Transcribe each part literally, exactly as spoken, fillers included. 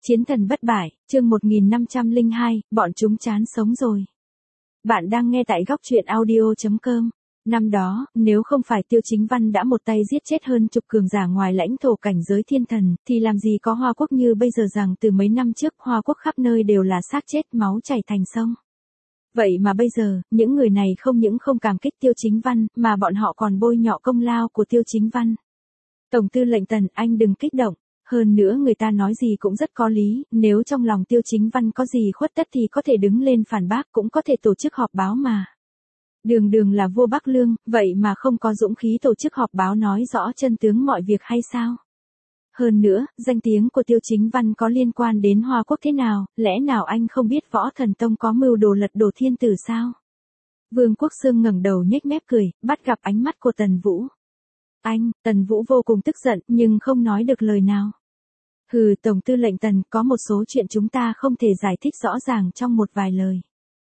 Chiến thần bất bại, chương một nghìn năm trăm lẻ hai, bọn chúng chán sống rồi. Bạn đang nghe tại góc truyện audio chấm com. Năm đó, nếu không phải Tiêu Chính Văn đã một tay giết chết hơn chục cường giả ngoài lãnh thổ cảnh giới thiên thần, thì làm gì có Hoa Quốc như bây giờ rằng từ mấy năm trước Hoa Quốc khắp nơi đều là xác chết máu chảy thành sông. Vậy mà bây giờ, những người này không những không cảm kích Tiêu Chính Văn, mà bọn họ còn bôi nhọ công lao của Tiêu Chính Văn. Tổng tư lệnh Tần, anh đừng kích động. Hơn nữa người ta nói gì cũng rất có lý, nếu trong lòng Tiêu Chính Văn có gì khuất tất thì có thể đứng lên phản bác, cũng có thể tổ chức họp báo mà. Đường đường là vua Bắc Lương, vậy mà không có dũng khí tổ chức họp báo nói rõ chân tướng mọi việc hay sao? Hơn nữa, danh tiếng của Tiêu Chính Văn có liên quan đến Hoa Quốc thế nào, lẽ nào anh không biết Võ Thần Tông có mưu đồ lật đổ thiên tử sao? Vương Quốc Xương ngẩng đầu nhếch mép cười, bắt gặp ánh mắt của Tần Vũ. Anh, Tần Vũ vô cùng tức giận, nhưng không nói được lời nào. Hừ, Tổng tư lệnh Tần, có một số chuyện chúng ta không thể giải thích rõ ràng trong một vài lời.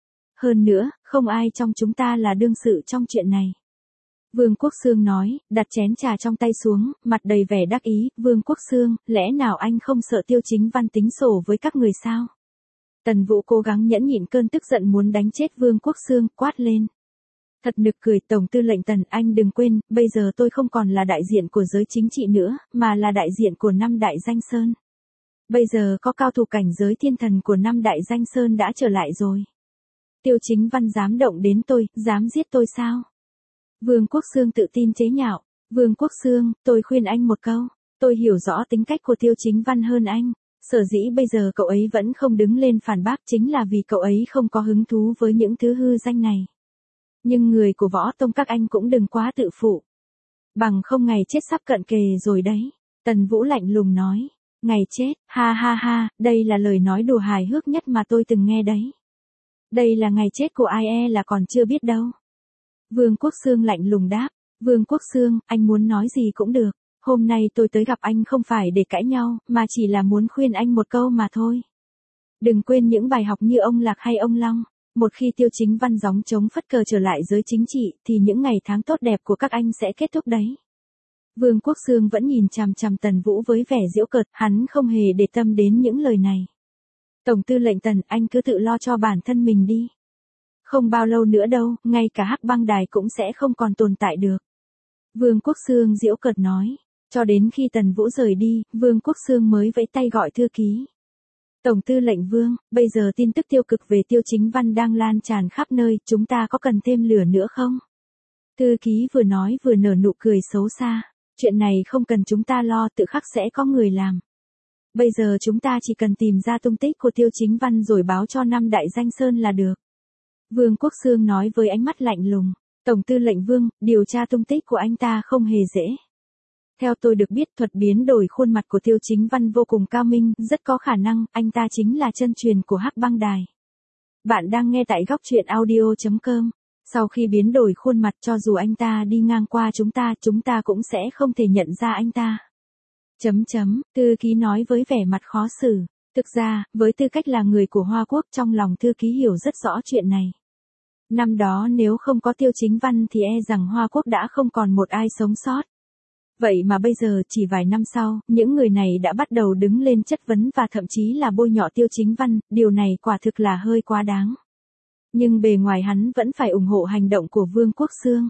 Hơn nữa, không ai trong chúng ta là đương sự trong chuyện này. Vương Quốc Xương nói, đặt chén trà trong tay xuống, mặt đầy vẻ đắc ý. Vương Quốc Xương, lẽ nào anh không sợ Tiêu Chính Văn tính sổ với các người sao? Tần Vũ cố gắng nhẫn nhịn cơn tức giận muốn đánh chết Vương Quốc Xương, quát lên. Thật nực cười, Tổng tư lệnh Tần, anh đừng quên, bây giờ tôi không còn là đại diện của giới chính trị nữa, mà là đại diện của năm đại danh sơn. Bây giờ có cao thủ cảnh giới thiên thần của năm đại danh sơn đã trở lại rồi. Tiêu Chính Văn dám động đến tôi, dám giết tôi sao? Vương Quốc Xương tự tin chế nhạo. Vương Quốc Xương, tôi khuyên anh một câu, tôi hiểu rõ tính cách của Tiêu Chính Văn hơn anh. Sở dĩ bây giờ cậu ấy vẫn không đứng lên phản bác chính là vì cậu ấy không có hứng thú với những thứ hư danh này. Nhưng người của Võ Tông các anh cũng đừng quá tự phụ. Bằng không ngày chết sắp cận kề rồi đấy. Tần Vũ lạnh lùng nói. Ngày chết, ha ha ha, đây là lời nói đùa hài hước nhất mà tôi từng nghe đấy. Đây là ngày chết của ai e là còn chưa biết đâu. Vương Quốc Xương lạnh lùng đáp. Vương Quốc Xương, anh muốn nói gì cũng được. Hôm nay tôi tới gặp anh không phải để cãi nhau, mà chỉ là muốn khuyên anh một câu mà thôi. Đừng quên những bài học như ông Lạc hay ông Long. Một khi Tiêu Chính Văn gióng trống phất cờ trở lại giới chính trị, thì những ngày tháng tốt đẹp của các anh sẽ kết thúc đấy. Vương Quốc Xương vẫn nhìn chằm chằm Tần Vũ với vẻ giễu cợt, hắn không hề để tâm đến những lời này. Tổng tư lệnh Tần, anh cứ tự lo cho bản thân mình đi. Không bao lâu nữa đâu, ngay cả Hắc Băng Đài cũng sẽ không còn tồn tại được. Vương Quốc Xương giễu cợt nói. Cho đến khi Tần Vũ rời đi, Vương Quốc Xương mới vẫy tay gọi thư ký. Tổng tư lệnh Vương, bây giờ tin tức tiêu cực về Tiêu Chính Văn đang lan tràn khắp nơi, chúng ta có cần thêm lửa nữa không? Thư ký vừa nói vừa nở nụ cười xấu xa. Chuyện này không cần chúng ta lo, tự khắc sẽ có người làm. Bây giờ chúng ta chỉ cần tìm ra tung tích của Tiêu Chính Văn rồi báo cho năm đại danh sơn là được. Vương Quốc Xương nói với ánh mắt lạnh lùng. Tổng tư lệnh Vương, điều tra tung tích của anh ta không hề dễ. Theo tôi được biết, thuật biến đổi khuôn mặt của Tiêu Chính Văn vô cùng cao minh, rất có khả năng, anh ta chính là chân truyền của Hắc Băng Đài. Bạn đang nghe tại góc truyện audio chấm com. Sau khi biến đổi khuôn mặt, cho dù anh ta đi ngang qua chúng ta, chúng ta cũng sẽ không thể nhận ra anh ta. Chấm chấm, thư ký nói với vẻ mặt khó xử. Thực ra, với tư cách là người của Hoa Quốc, trong lòng thư ký hiểu rất rõ chuyện này. Năm đó nếu không có Tiêu Chính Văn thì e rằng Hoa Quốc đã không còn một ai sống sót. Vậy mà bây giờ chỉ vài năm sau, những người này đã bắt đầu đứng lên chất vấn và thậm chí là bôi nhọ Tiêu Chính Văn, điều này quả thực là hơi quá đáng. Nhưng bề ngoài hắn vẫn phải ủng hộ hành động của Vương Quốc Xương.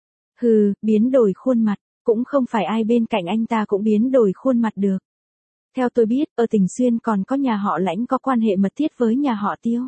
Hừ, biến đổi khuôn mặt, cũng không phải ai bên cạnh anh ta cũng biến đổi khuôn mặt được. Theo tôi biết, ở Tỉnh Xuyên còn có nhà họ Lãnh có quan hệ mật thiết với nhà họ Tiêu.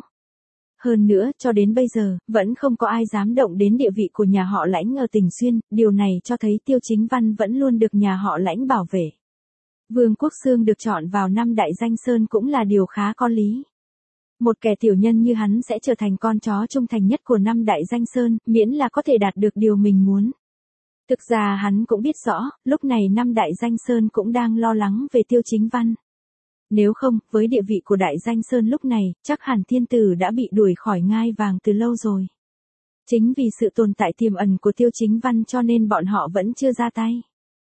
Hơn nữa, cho đến bây giờ, vẫn không có ai dám động đến địa vị của nhà họ Lãnh ở Tỉnh Xuyên, điều này cho thấy Tiêu Chính Văn vẫn luôn được nhà họ Lãnh bảo vệ. Vương Quốc Xương được chọn vào năm đại danh sơn cũng là điều khá có lý. Một kẻ tiểu nhân như hắn sẽ trở thành con chó trung thành nhất của năm đại danh sơn, miễn là có thể đạt được điều mình muốn. Thực ra hắn cũng biết rõ, lúc này năm đại danh sơn cũng đang lo lắng về Tiêu Chính Văn. Nếu không, với địa vị của đại danh sơn lúc này, chắc hẳn thiên tử đã bị đuổi khỏi ngai vàng từ lâu rồi. Chính vì sự tồn tại tiềm ẩn của Tiêu Chính Văn cho nên bọn họ vẫn chưa ra tay.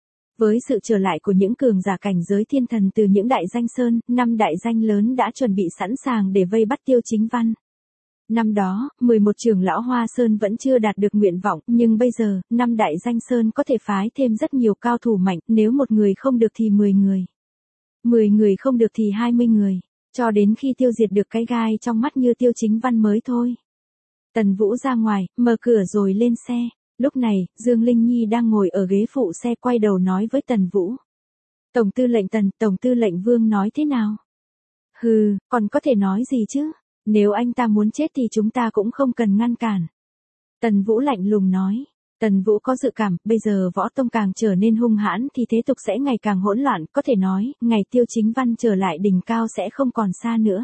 Với sự trở lại của những cường giả cảnh giới thiên thần từ những đại danh sơn, năm đại danh lớn đã chuẩn bị sẵn sàng để vây bắt Tiêu Chính Văn. Năm đó, mười một trưởng lão Hoa Sơn vẫn chưa đạt được nguyện vọng, nhưng bây giờ, năm đại danh sơn có thể phái thêm rất nhiều cao thủ mạnh, nếu một người không được thì mười người. mười người không được thì hai mươi người. Cho đến khi tiêu diệt được cái gai trong mắt như Tiêu Chính Văn mới thôi. Tần Vũ ra ngoài, mở cửa rồi lên xe. Lúc này, Dương Linh Nhi đang ngồi ở ghế phụ xe quay đầu nói với Tần Vũ. Tổng tư lệnh Tần, Tổng tư lệnh Vương nói thế nào? Hừ, còn có thể nói gì chứ? Nếu anh ta muốn chết thì chúng ta cũng không cần ngăn cản. Tần Vũ lạnh lùng nói. Tần Vũ có dự cảm, bây giờ võ tông càng trở nên hung hãn thì thế tục sẽ ngày càng hỗn loạn, có thể nói, ngày Tiêu Chính Văn trở lại đỉnh cao sẽ không còn xa nữa.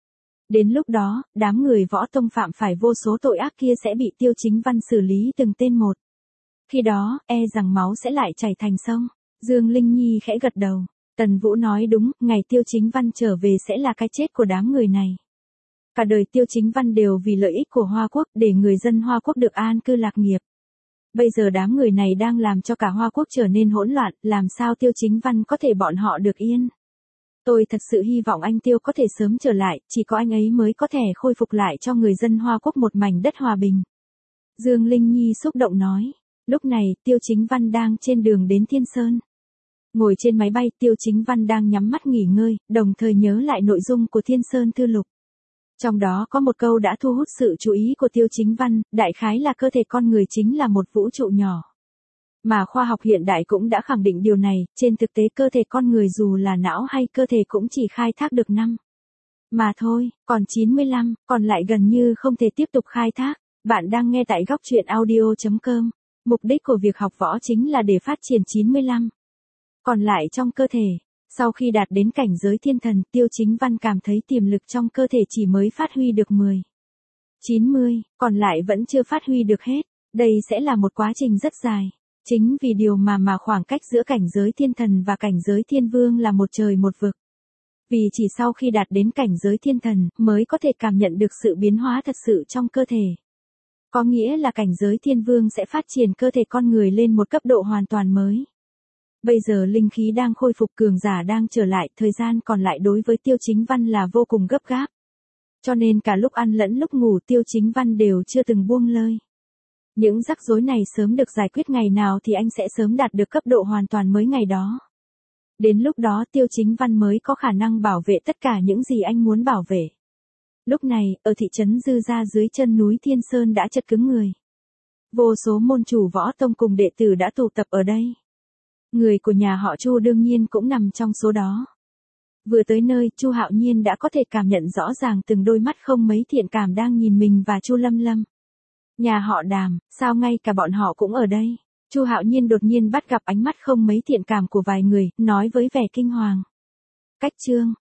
Đến lúc đó, đám người võ tông phạm phải vô số tội ác kia sẽ bị Tiêu Chính Văn xử lý từng tên một. Khi đó, e rằng máu sẽ lại chảy thành sông. Dương Linh Nhi khẽ gật đầu. Tần Vũ nói đúng, ngày Tiêu Chính Văn trở về sẽ là cái chết của đám người này. Cả đời Tiêu Chính Văn đều vì lợi ích của Hoa Quốc để người dân Hoa Quốc được an cư lạc nghiệp. Bây giờ đám người này đang làm cho cả Hoa Quốc trở nên hỗn loạn, làm sao Tiêu Chính Văn có thể bọn họ được yên. Tôi thật sự hy vọng anh Tiêu có thể sớm trở lại, chỉ có anh ấy mới có thể khôi phục lại cho người dân Hoa Quốc một mảnh đất hòa bình. Dương Linh Nhi xúc động nói. Lúc này, Tiêu Chính Văn đang trên đường đến Thiên Sơn. Ngồi trên máy bay, Tiêu Chính Văn đang nhắm mắt nghỉ ngơi, đồng thời nhớ lại nội dung của Thiên Sơn Thư Lục. Trong đó có một câu đã thu hút sự chú ý của Tiêu Chính Văn, đại khái là cơ thể con người chính là một vũ trụ nhỏ. Mà khoa học hiện đại cũng đã khẳng định điều này, trên thực tế cơ thể con người dù là não hay cơ thể cũng chỉ khai thác được năm. Mà thôi, còn chín mươi lăm, còn lại gần như không thể tiếp tục khai thác. Bạn đang nghe tại góc truyện audio chấm com. Mục đích của việc học võ chính là để phát triển chín mươi lăm. Còn lại trong cơ thể. Sau khi đạt đến cảnh giới thiên thần, Tiêu Chính Văn cảm thấy tiềm lực trong cơ thể chỉ mới phát huy được mười. chín mươi, còn lại vẫn chưa phát huy được hết. Đây sẽ là một quá trình rất dài. Chính vì điều mà mà khoảng cách giữa cảnh giới thiên thần và cảnh giới thiên vương là một trời một vực. Vì chỉ sau khi đạt đến cảnh giới thiên thần mới có thể cảm nhận được sự biến hóa thật sự trong cơ thể. Có nghĩa là cảnh giới thiên vương sẽ phát triển cơ thể con người lên một cấp độ hoàn toàn mới. Bây giờ linh khí đang khôi phục, cường giả đang trở lại, thời gian còn lại đối với Tiêu Chính Văn là vô cùng gấp gáp. Cho nên cả lúc ăn lẫn lúc ngủ Tiêu Chính Văn đều chưa từng buông lơi. Những rắc rối này sớm được giải quyết ngày nào thì anh sẽ sớm đạt được cấp độ hoàn toàn mới ngày đó. Đến lúc đó Tiêu Chính Văn mới có khả năng bảo vệ tất cả những gì anh muốn bảo vệ. Lúc này, ở thị trấn Dư Gia dưới chân núi Thiên Sơn đã chật cứng người. Vô số môn chủ võ tông cùng đệ tử đã tụ tập ở đây. Người của nhà họ Chu đương nhiên cũng nằm trong số đó. Vừa tới nơi, Chu Hạo Nhiên đã có thể cảm nhận rõ ràng từng đôi mắt không mấy thiện cảm đang nhìn mình và Chu Lâm Lâm. Nhà họ Đàm, sao ngay cả bọn họ cũng ở đây? Chu Hạo Nhiên đột nhiên bắt gặp ánh mắt không mấy thiện cảm của vài người, nói với vẻ kinh hoàng. Cách Trương,